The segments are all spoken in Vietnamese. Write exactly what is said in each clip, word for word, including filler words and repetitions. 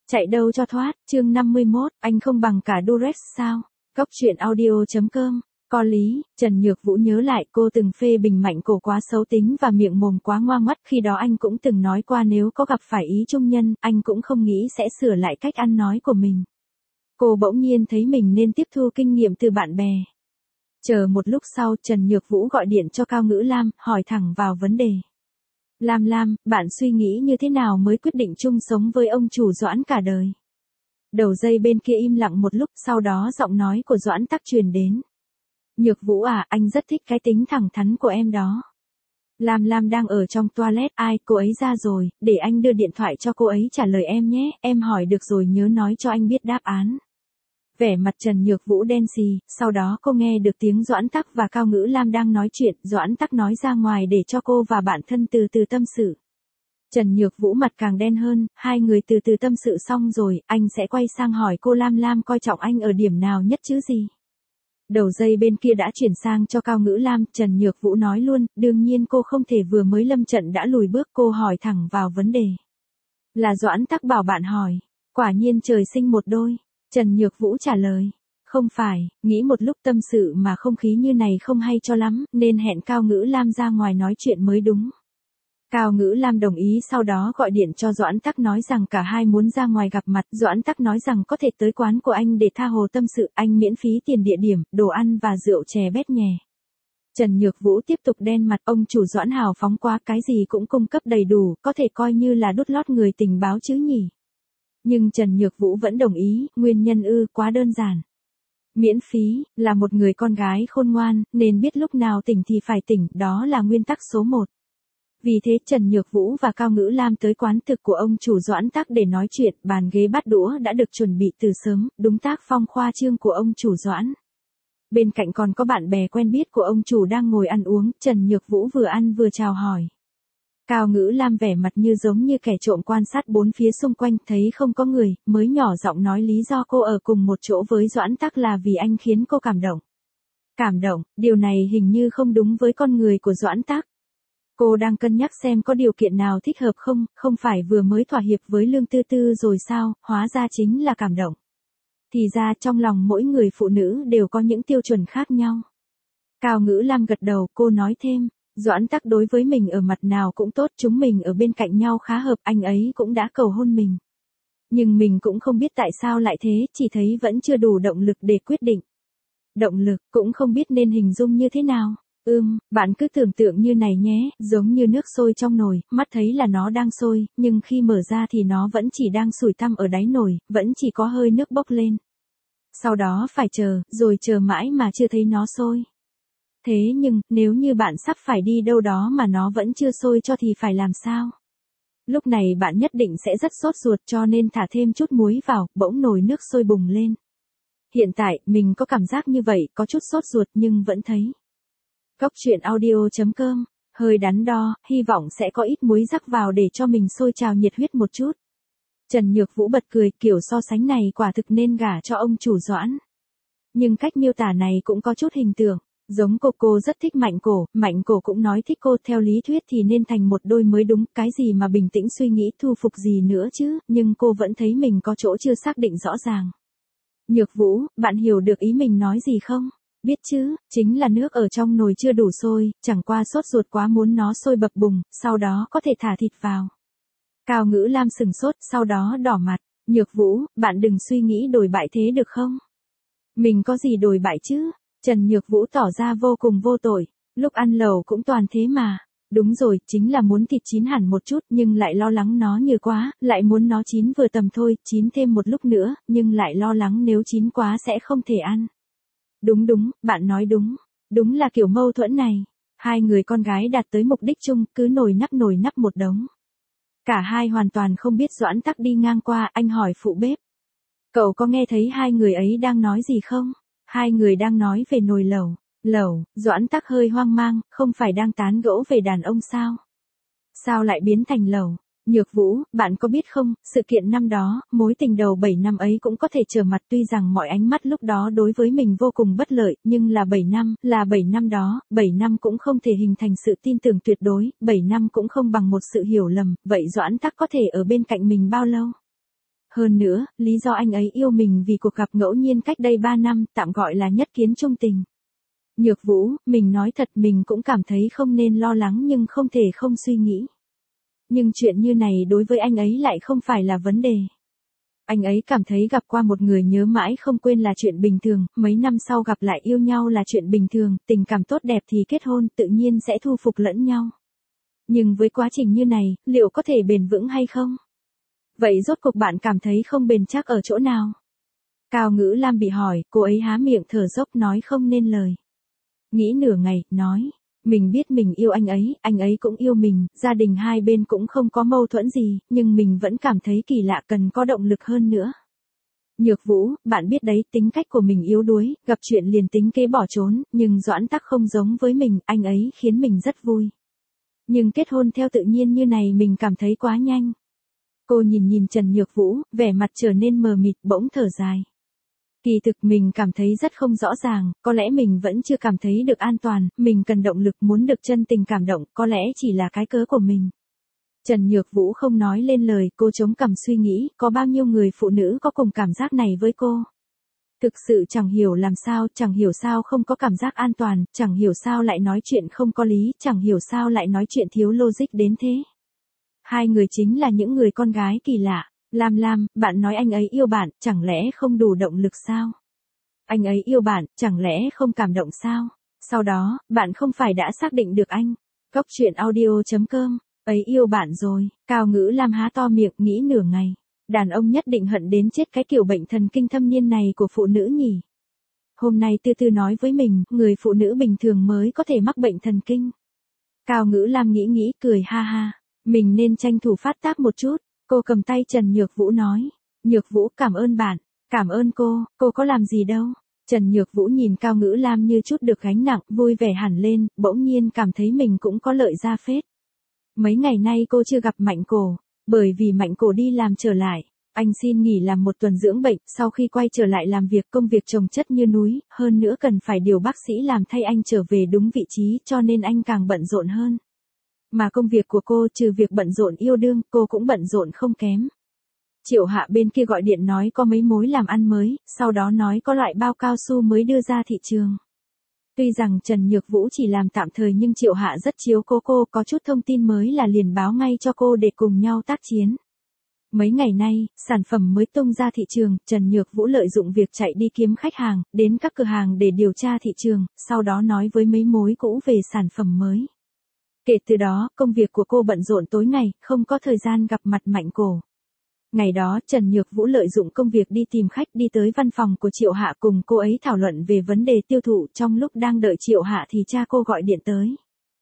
Chạy đâu cho thoát, chương năm mươi mốt, anh không bằng cả Durex sao? Cóc truyện audio chấm com. Có lý, Trần Nhược Vũ nhớ lại cô từng phê bình Mạnh Cổ quá xấu tính và miệng mồm quá ngoa ngoắt, khi đó anh cũng từng nói qua nếu có gặp phải ý trung nhân, anh cũng không nghĩ sẽ sửa lại cách ăn nói của mình. Cô bỗng nhiên thấy mình nên tiếp thu kinh nghiệm từ bạn bè. Chờ một lúc sau, Trần Nhược Vũ gọi điện cho Cao Ngữ Lam, hỏi thẳng vào vấn đề. Lam Lam, bạn suy nghĩ như thế nào mới quyết định chung sống với ông chủ Doãn cả đời? Đầu dây bên kia im lặng một lúc, sau đó giọng nói của Doãn Tắc truyền đến. Nhược Vũ à, anh rất thích cái tính thẳng thắn của em đó. Lam Lam đang ở trong toilet, ai, cô ấy ra rồi, để anh đưa điện thoại cho cô ấy trả lời em nhé, em hỏi được rồi nhớ nói cho anh biết đáp án. Vẻ mặt Trần Nhược Vũ đen xì, sau đó cô nghe được tiếng Doãn Tắc và Cao Ngữ Lam đang nói chuyện, Doãn Tắc nói ra ngoài để cho cô và bạn thân từ từ tâm sự. Trần Nhược Vũ mặt càng đen hơn, hai người từ từ tâm sự xong rồi, anh sẽ quay sang hỏi cô Lam Lam coi trọng anh ở điểm nào nhất chứ gì. Đầu dây bên kia đã chuyển sang cho Cao Ngữ Lam, Trần Nhược Vũ nói luôn, đương nhiên cô không thể vừa mới lâm trận đã lùi bước, cô hỏi thẳng vào vấn đề. Là Doãn Tắc bảo bạn hỏi, quả nhiên trời sinh một đôi. Trần Nhược Vũ trả lời, không phải, nghĩ một lúc tâm sự mà không khí như này không hay cho lắm, nên hẹn Cao Ngữ Lam ra ngoài nói chuyện mới đúng. Cao Ngữ Lam đồng ý, sau đó gọi điện cho Doãn Tắc nói rằng cả hai muốn ra ngoài gặp mặt, Doãn Tắc nói rằng có thể tới quán của anh để tha hồ tâm sự, anh miễn phí tiền địa điểm, đồ ăn và rượu chè bét nhè. Trần Nhược Vũ tiếp tục đen mặt, ông chủ Doãn hào phóng quá, cái gì cũng cung cấp đầy đủ, có thể coi như là đút lót người tình báo chứ nhỉ. Nhưng Trần Nhược Vũ vẫn đồng ý, nguyên nhân ư, quá đơn giản. Miễn phí, là một người con gái khôn ngoan, nên biết lúc nào tỉnh thì phải tỉnh, đó là nguyên tắc số một. Vì thế Trần Nhược Vũ và Cao Ngữ Lam tới quán thực của ông chủ Doãn Tắc để nói chuyện, bàn ghế bát đũa đã được chuẩn bị từ sớm, đúng tác phong khoa trương của ông chủ Doãn. Bên cạnh còn có bạn bè quen biết của ông chủ đang ngồi ăn uống, Trần Nhược Vũ vừa ăn vừa chào hỏi. Cao Ngữ Lam vẻ mặt như giống như kẻ trộm quan sát bốn phía xung quanh, thấy không có người, mới nhỏ giọng nói lý do cô ở cùng một chỗ với Doãn Tắc là vì anh khiến cô cảm động. Cảm động, điều này hình như không đúng với con người của Doãn Tắc. Cô đang cân nhắc xem có điều kiện nào thích hợp không, không phải vừa mới thỏa hiệp với Lương Tư Tư rồi sao, hóa ra chính là cảm động. Thì ra trong lòng mỗi người phụ nữ đều có những tiêu chuẩn khác nhau. Cao Ngữ Lam gật đầu, cô nói thêm. Doãn Tắc đối với mình ở mặt nào cũng tốt, chúng mình ở bên cạnh nhau khá hợp, anh ấy cũng đã cầu hôn mình. Nhưng mình cũng không biết tại sao lại thế, chỉ thấy vẫn chưa đủ động lực để quyết định. Động lực, cũng không biết nên hình dung như thế nào. Ừm, bạn cứ tưởng tượng như này nhé, giống như nước sôi trong nồi, mắt thấy là nó đang sôi, nhưng khi mở ra thì nó vẫn chỉ đang sủi tăm ở đáy nồi, vẫn chỉ có hơi nước bốc lên. Sau đó phải chờ, rồi chờ mãi mà chưa thấy nó sôi. Thế nhưng, nếu như bạn sắp phải đi đâu đó mà nó vẫn chưa sôi cho thì phải làm sao? Lúc này bạn nhất định sẽ rất sốt ruột, cho nên thả thêm chút muối vào, bỗng nồi nước sôi bùng lên. Hiện tại, mình có cảm giác như vậy, có chút sốt ruột nhưng vẫn thấy. Cóc truyện audio chấm com, hơi đắn đo, hy vọng sẽ có ít muối rắc vào để cho mình sôi trào nhiệt huyết một chút. Trần Nhược Vũ bật cười, kiểu so sánh này quả thực nên gả cho ông chủ Doãn. Nhưng cách miêu tả này cũng có chút hình tượng. Giống cô, cô rất thích Mạnh Cổ, Mạnh Cổ cũng nói thích cô, theo lý thuyết thì nên thành một đôi mới đúng, cái gì mà bình tĩnh suy nghĩ thu phục gì nữa chứ, nhưng cô vẫn thấy mình có chỗ chưa xác định rõ ràng. Nhược Vũ, bạn hiểu được ý mình nói gì không? Biết chứ, chính là nước ở trong nồi chưa đủ sôi, chẳng qua sốt ruột quá muốn nó sôi bập bùng, sau đó có thể thả thịt vào. Cao Ngữ Lam sừng sốt, sau đó đỏ mặt, Nhược Vũ, bạn đừng suy nghĩ đổi bại thế được không? Mình có gì đổi bại chứ? Trần Nhược Vũ tỏ ra vô cùng vô tội, lúc ăn lẩu cũng toàn thế mà. Đúng rồi, chính là muốn thịt chín hẳn một chút nhưng lại lo lắng nó nhừ quá, lại muốn nó chín vừa tầm thôi, chín thêm một lúc nữa, nhưng lại lo lắng nếu chín quá sẽ không thể ăn. Đúng đúng, bạn nói đúng, đúng là kiểu mâu thuẫn này. Hai người con gái đạt tới mục đích chung, cứ nồi nắp nồi nắp một đống. Cả hai hoàn toàn không biết Doãn Tắc đi ngang qua, anh hỏi phụ bếp. Cậu có nghe thấy hai người ấy đang nói gì không? Hai người đang nói về nồi lẩu. Lẩu, Doãn Tắc hơi hoang mang, không phải đang tán gẫu về đàn ông sao? Sao lại biến thành lẩu? Nhược Vũ, bạn có biết không, sự kiện năm đó, mối tình đầu bảy năm ấy cũng có thể trở mặt, tuy rằng mọi ánh mắt lúc đó đối với mình vô cùng bất lợi, nhưng là bảy năm, là bảy năm đó, bảy năm cũng không thể hình thành sự tin tưởng tuyệt đối, bảy năm cũng không bằng một sự hiểu lầm, vậy Doãn Tắc có thể ở bên cạnh mình bao lâu? Hơn nữa, lý do anh ấy yêu mình vì cuộc gặp ngẫu nhiên cách đây ba năm, tạm gọi là nhất kiến chung tình. Nhược Vũ, mình nói thật mình cũng cảm thấy không nên lo lắng nhưng không thể không suy nghĩ. Nhưng chuyện như này đối với anh ấy lại không phải là vấn đề. Anh ấy cảm thấy gặp qua một người nhớ mãi không quên là chuyện bình thường, mấy năm sau gặp lại yêu nhau là chuyện bình thường, tình cảm tốt đẹp thì kết hôn tự nhiên sẽ thu phục lẫn nhau. Nhưng với quá trình như này, liệu có thể bền vững hay không? Vậy rốt cuộc bạn cảm thấy không bền chắc ở chỗ nào? Cao Ngữ Lam bị hỏi, cô ấy há miệng thở dốc nói không nên lời. Nghĩ nửa ngày, nói, mình biết mình yêu anh ấy, anh ấy cũng yêu mình, gia đình hai bên cũng không có mâu thuẫn gì, nhưng mình vẫn cảm thấy kỳ lạ cần có động lực hơn nữa. Nhược Vũ, bạn biết đấy, tính cách của mình yếu đuối, gặp chuyện liền tính kế bỏ trốn, nhưng Doãn Tắc không giống với mình, anh ấy khiến mình rất vui. Nhưng kết hôn theo tự nhiên như này mình cảm thấy quá nhanh. Cô nhìn nhìn Trần Nhược Vũ, vẻ mặt trở nên mờ mịt bỗng thở dài. Kỳ thực mình cảm thấy rất không rõ ràng, có lẽ mình vẫn chưa cảm thấy được an toàn, mình cần động lực muốn được chân tình cảm động, có lẽ chỉ là cái cớ của mình. Trần Nhược Vũ không nói lên lời, cô chống cằm suy nghĩ, có bao nhiêu người phụ nữ có cùng cảm giác này với cô. Thực sự chẳng hiểu làm sao, chẳng hiểu sao không có cảm giác an toàn, chẳng hiểu sao lại nói chuyện không có lý, chẳng hiểu sao lại nói chuyện thiếu logic đến thế. Hai người chính là những người con gái kỳ lạ. Lam Lam, bạn nói anh ấy yêu bạn, chẳng lẽ không đủ động lực sao? Anh ấy yêu bạn, chẳng lẽ không cảm động sao? Sau đó, bạn không phải đã xác định được anh. Góc truyện audio chấm com, ấy yêu bạn rồi, Cao Ngữ Lam há to miệng nghĩ nửa ngày. Đàn ông nhất định hận đến chết cái kiểu bệnh thần kinh thâm niên này của phụ nữ nhỉ. Hôm nay Tư Tư nói với mình, người phụ nữ bình thường mới có thể mắc bệnh thần kinh. Cao Ngữ Lam nghĩ nghĩ cười ha ha, mình nên tranh thủ phát tác một chút. Cô cầm tay Trần Nhược Vũ nói, Nhược Vũ cảm ơn bạn, cảm ơn cô, cô có làm gì đâu. Trần Nhược Vũ nhìn Cao Ngữ Lam như chút được gánh nặng, vui vẻ hẳn lên, bỗng nhiên cảm thấy mình cũng có lợi ra phết. Mấy ngày nay cô chưa gặp Mạnh Cổ, bởi vì Mạnh Cổ đi làm trở lại, anh xin nghỉ làm một tuần dưỡng bệnh, sau khi quay trở lại làm việc công việc chồng chất như núi, hơn nữa cần phải điều bác sĩ làm thay anh trở về đúng vị trí cho nên anh càng bận rộn hơn. Mà công việc của cô trừ việc bận rộn yêu đương, cô cũng bận rộn không kém. Triệu Hạ bên kia gọi điện nói có mấy mối làm ăn mới, sau đó nói có loại bao cao su mới đưa ra thị trường. Tuy rằng Trần Nhược Vũ chỉ làm tạm thời nhưng Triệu Hạ rất chiếu cố cô, có chút thông tin mới là liền báo ngay cho cô để cùng nhau tác chiến. Mấy ngày nay, sản phẩm mới tung ra thị trường, Trần Nhược Vũ lợi dụng việc chạy đi kiếm khách hàng, đến các cửa hàng để điều tra thị trường, sau đó nói với mấy mối cũ về sản phẩm mới. Kể từ đó, công việc của cô bận rộn tối ngày, không có thời gian gặp mặt Mạnh Cổ. Ngày đó, Trần Nhược Vũ lợi dụng công việc đi tìm khách đi tới văn phòng của Triệu Hạ cùng cô ấy thảo luận về vấn đề tiêu thụ, trong lúc đang đợi Triệu Hạ thì cha cô gọi điện tới.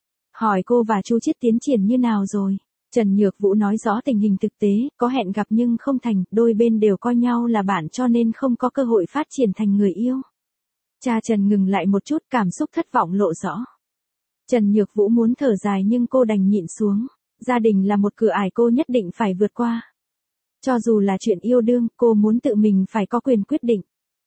Hỏi cô và Chu Chiết tiến triển như nào rồi. Trần Nhược Vũ nói rõ tình hình thực tế, có hẹn gặp nhưng không thành, đôi bên đều coi nhau là bạn cho nên không có cơ hội phát triển thành người yêu. Cha Trần ngừng lại một chút, cảm xúc thất vọng lộ rõ. Trần Nhược Vũ muốn thở dài nhưng cô đành nhịn xuống. Gia đình là một cửa ải cô nhất định phải vượt qua. Cho dù là chuyện yêu đương, cô muốn tự mình phải có quyền quyết định.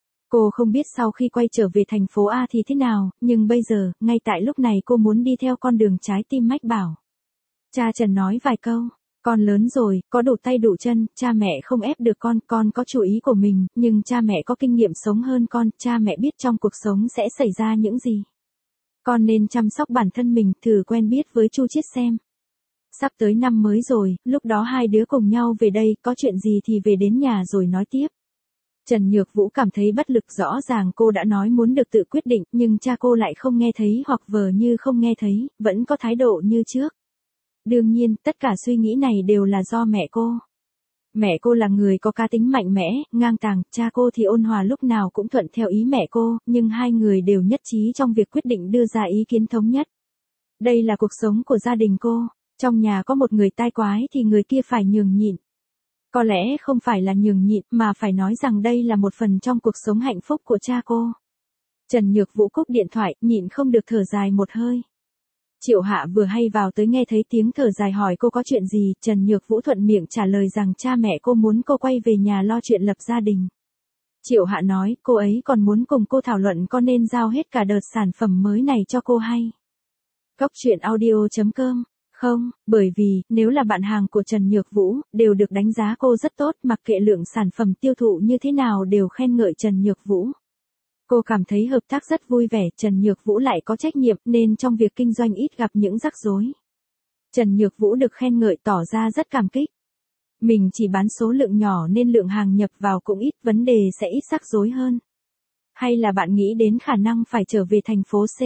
Cô không biết sau khi quay trở về thành phố A thì thế nào, nhưng bây giờ, ngay tại lúc này cô muốn đi theo con đường trái tim mách bảo. Cha Trần nói vài câu, con lớn rồi, có đủ tay đủ chân, cha mẹ không ép được con, con có chủ ý của mình, nhưng cha mẹ có kinh nghiệm sống hơn con, cha mẹ biết trong cuộc sống sẽ xảy ra những gì. Con nên chăm sóc bản thân mình, thử quen biết với Chu Chiết xem. Sắp tới năm mới rồi, lúc đó hai đứa cùng nhau về đây, có chuyện gì thì về đến nhà rồi nói tiếp. Trần Nhược Vũ cảm thấy bất lực, rõ ràng cô đã nói muốn được tự quyết định, nhưng cha cô lại không nghe thấy hoặc vờ như không nghe thấy, vẫn có thái độ như trước. Đương nhiên, tất cả suy nghĩ này đều là do mẹ cô. Mẹ cô là người có cá tính mạnh mẽ, ngang tàng, cha cô thì ôn hòa lúc nào cũng thuận theo ý mẹ cô, nhưng hai người đều nhất trí trong việc quyết định đưa ra ý kiến thống nhất. Đây là cuộc sống của gia đình cô, trong nhà có một người tai quái thì người kia phải nhường nhịn. Có lẽ không phải là nhường nhịn mà phải nói rằng đây là một phần trong cuộc sống hạnh phúc của cha cô. Trần Nhược Vũ cúp điện thoại, nhịn không được thở dài một hơi. Triệu Hạ vừa hay vào tới nghe thấy tiếng thở dài hỏi cô có chuyện gì, Trần Nhược Vũ thuận miệng trả lời rằng cha mẹ cô muốn cô quay về nhà lo chuyện lập gia đình. Triệu Hạ nói, cô ấy còn muốn cùng cô thảo luận có nên giao hết cả đợt sản phẩm mới này cho cô hay. Góc truyện audio chấm com Không, bởi vì, nếu là bạn hàng của Trần Nhược Vũ, đều được đánh giá cô rất tốt, mặc kệ lượng sản phẩm tiêu thụ như thế nào đều khen ngợi Trần Nhược Vũ. Cô cảm thấy hợp tác rất vui vẻ, Trần Nhược Vũ lại có trách nhiệm nên trong việc kinh doanh ít gặp những rắc rối. Trần Nhược Vũ được khen ngợi tỏ ra rất cảm kích. Mình chỉ bán số lượng nhỏ nên lượng hàng nhập vào cũng ít, vấn đề sẽ ít rắc rối hơn. Hay là bạn nghĩ đến khả năng phải trở về thành phố C?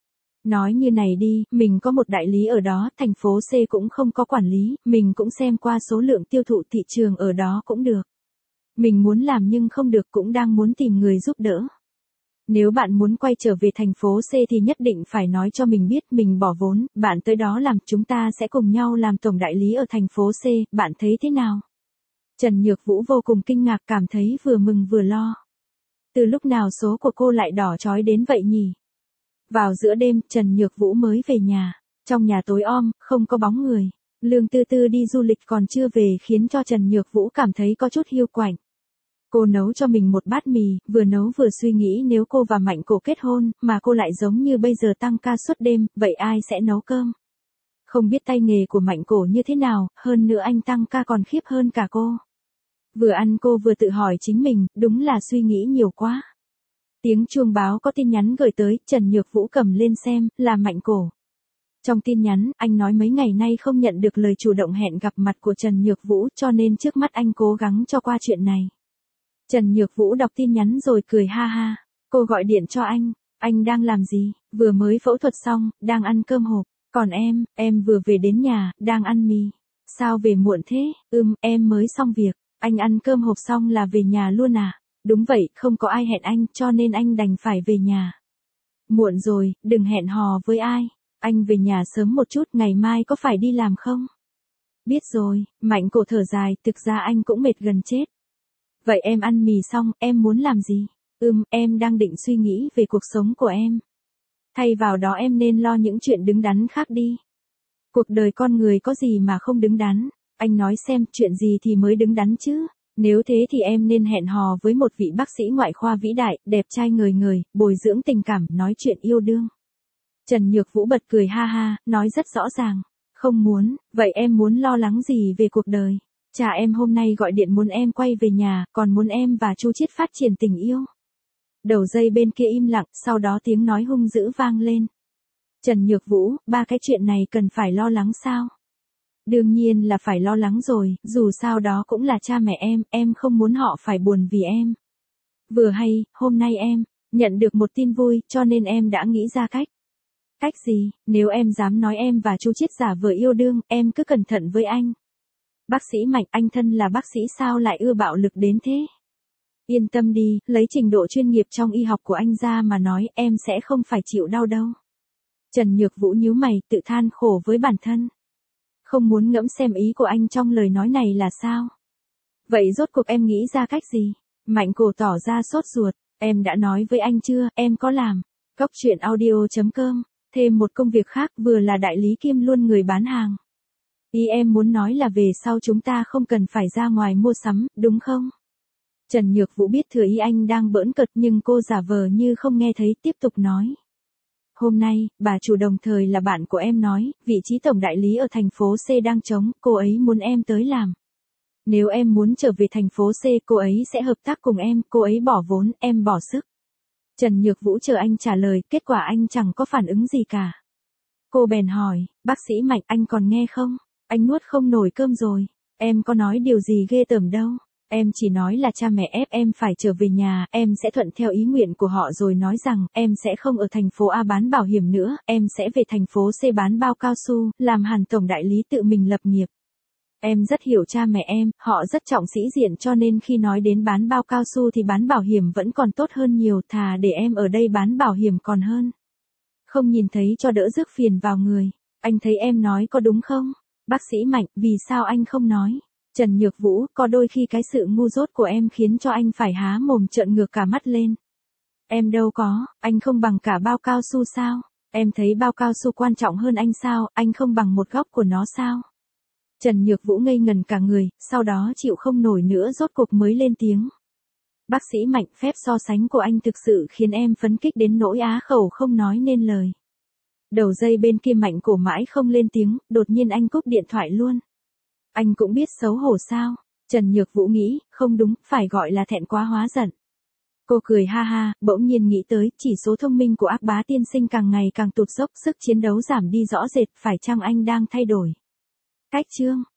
Nói như này đi, mình có một đại lý ở đó, thành phố C cũng không có quản lý, mình cũng xem qua số lượng tiêu thụ thị trường ở đó cũng được. Mình muốn làm nhưng không được, cũng đang muốn tìm người giúp đỡ. Nếu bạn muốn quay trở về thành phố C thì nhất định phải nói cho mình biết, mình bỏ vốn, bạn tới đó làm, chúng ta sẽ cùng nhau làm tổng đại lý ở thành phố C, bạn thấy thế nào? Trần Nhược Vũ vô cùng kinh ngạc, cảm thấy vừa mừng vừa lo. Từ lúc nào số của cô lại đỏ chói đến vậy nhỉ? Vào giữa đêm, Trần Nhược Vũ mới về nhà. Trong nhà tối om, không có bóng người. Lương Tư Tư đi du lịch còn chưa về khiến cho Trần Nhược Vũ cảm thấy có chút hiu quạnh. Cô nấu cho mình một bát mì, vừa nấu vừa suy nghĩ nếu cô và Mạnh Cổ kết hôn, mà cô lại giống như bây giờ tăng ca suốt đêm, vậy ai sẽ nấu cơm? Không biết tay nghề của Mạnh Cổ như thế nào, hơn nữa anh tăng ca còn khiếp hơn cả cô. Vừa ăn cô vừa tự hỏi chính mình, đúng là suy nghĩ nhiều quá. Tiếng chuông báo có tin nhắn gửi tới, Trần Nhược Vũ cầm lên xem, là Mạnh Cổ. Trong tin nhắn, anh nói mấy ngày nay không nhận được lời chủ động hẹn gặp mặt của Trần Nhược Vũ cho nên trước mắt anh cố gắng cho qua chuyện này. Trần Nhược Vũ đọc tin nhắn rồi cười ha ha. Cô gọi điện cho anh, anh đang làm gì? Vừa mới phẫu thuật xong, đang ăn cơm hộp. Còn em, em vừa về đến nhà, đang ăn mì. Sao về muộn thế? Ừm, em mới xong việc. Anh ăn cơm hộp xong là về nhà luôn à? Đúng vậy, không có ai hẹn anh cho nên anh đành phải về nhà. Muộn rồi, đừng hẹn hò với ai. Anh về nhà sớm một chút, ngày mai có phải đi làm không? Biết rồi, Mạnh Cổ thở dài, thực ra anh cũng mệt gần chết. Vậy em ăn mì xong, em muốn làm gì? Ừm, em đang định suy nghĩ về cuộc sống của em. Thay vào đó em nên lo những chuyện đứng đắn khác đi. Cuộc đời con người có gì mà không đứng đắn? Anh nói xem, chuyện gì thì mới đứng đắn chứ? Nếu thế thì em nên hẹn hò với một vị bác sĩ ngoại khoa vĩ đại, đẹp trai ngời ngời, bồi dưỡng tình cảm, nói chuyện yêu đương. Trần Nhược Vũ bật cười ha ha, nói rất rõ ràng. Không muốn, vậy em muốn lo lắng gì về cuộc đời? Cha em hôm nay gọi điện muốn em quay về nhà, còn muốn em và Chu Chiết phát triển tình yêu. Đầu dây bên kia im lặng, sau đó tiếng nói hung dữ vang lên. Trần Nhược Vũ, ba cái chuyện này cần phải lo lắng sao? Đương nhiên là phải lo lắng rồi, dù sao đó cũng là cha mẹ em, em không muốn họ phải buồn vì em. Vừa hay, hôm nay em nhận được một tin vui, cho nên em đã nghĩ ra cách. Cách gì? Nếu em dám nói em và Chu Chiết giả vờ yêu đương, em cứ cẩn thận với anh. Bác sĩ Mạnh, anh thân là bác sĩ sao lại ưa bạo lực đến thế? Yên tâm đi, lấy trình độ chuyên nghiệp trong y học của anh ra mà nói, em sẽ không phải chịu đau đâu. Trần Nhược Vũ nhíu mày, tự than khổ với bản thân. Không muốn ngẫm xem ý của anh trong lời nói này là sao? Vậy rốt cuộc em nghĩ ra cách gì? Mạnh Cổ tỏ ra sốt ruột, em đã nói với anh chưa, em có làm. Cóc truyện audio chấm com, thêm một công việc khác, vừa là đại lý kiêm luôn người bán hàng. Ý em muốn nói là về sau chúng ta không cần phải ra ngoài mua sắm, đúng không? Trần Nhược Vũ biết thừa ý anh đang bỡn cợt nhưng cô giả vờ như không nghe thấy, tiếp tục nói. Hôm nay, bà chủ đồng thời là bạn của em nói, vị trí tổng đại lý ở thành phố C đang trống, cô ấy muốn em tới làm. Nếu em muốn trở về thành phố C, cô ấy sẽ hợp tác cùng em, cô ấy bỏ vốn, em bỏ sức. Trần Nhược Vũ chờ anh trả lời, kết quả anh chẳng có phản ứng gì cả. Cô bèn hỏi, bác sĩ Mạnh, anh còn nghe không? Anh nuốt không nổi cơm rồi. Em có nói điều gì ghê tởm đâu. Em chỉ nói là cha mẹ ép em phải trở về nhà, em sẽ thuận theo ý nguyện của họ rồi nói rằng, em sẽ không ở thành phố A bán bảo hiểm nữa, em sẽ về thành phố C bán bao cao su, làm hẳn tổng đại lý tự mình lập nghiệp. Em rất hiểu cha mẹ em, họ rất trọng sĩ diện cho nên khi nói đến bán bao cao su thì bán bảo hiểm vẫn còn tốt hơn nhiều, thà để em ở đây bán bảo hiểm còn hơn. Không nhìn thấy cho đỡ rước phiền vào người. Anh thấy em nói có đúng không? Bác sĩ Mạnh, vì sao anh không nói? Trần Nhược Vũ, có đôi khi cái sự ngu dốt của em khiến cho anh phải há mồm trợn ngược cả mắt lên. Em đâu có, anh không bằng cả bao cao su sao? Em thấy bao cao su quan trọng hơn anh sao, anh không bằng một góc của nó sao? Trần Nhược Vũ ngây ngần cả người, sau đó chịu không nổi nữa rốt cuộc mới lên tiếng. Bác sĩ Mạnh, phép so sánh của anh thực sự khiến em phấn kích đến nỗi á khẩu không nói nên lời. Đầu dây bên kia Mạnh Cổ mãi không lên tiếng, đột nhiên anh cúp điện thoại luôn. Anh cũng biết xấu hổ sao? Trần Nhược Vũ nghĩ, không đúng, phải gọi là thẹn quá hóa giận. Cô cười ha ha, bỗng nhiên nghĩ tới, chỉ số thông minh của Ác Bá tiên sinh càng ngày càng tụt dốc, sức chiến đấu giảm đi rõ rệt, phải chăng anh đang thay đổi cách chương?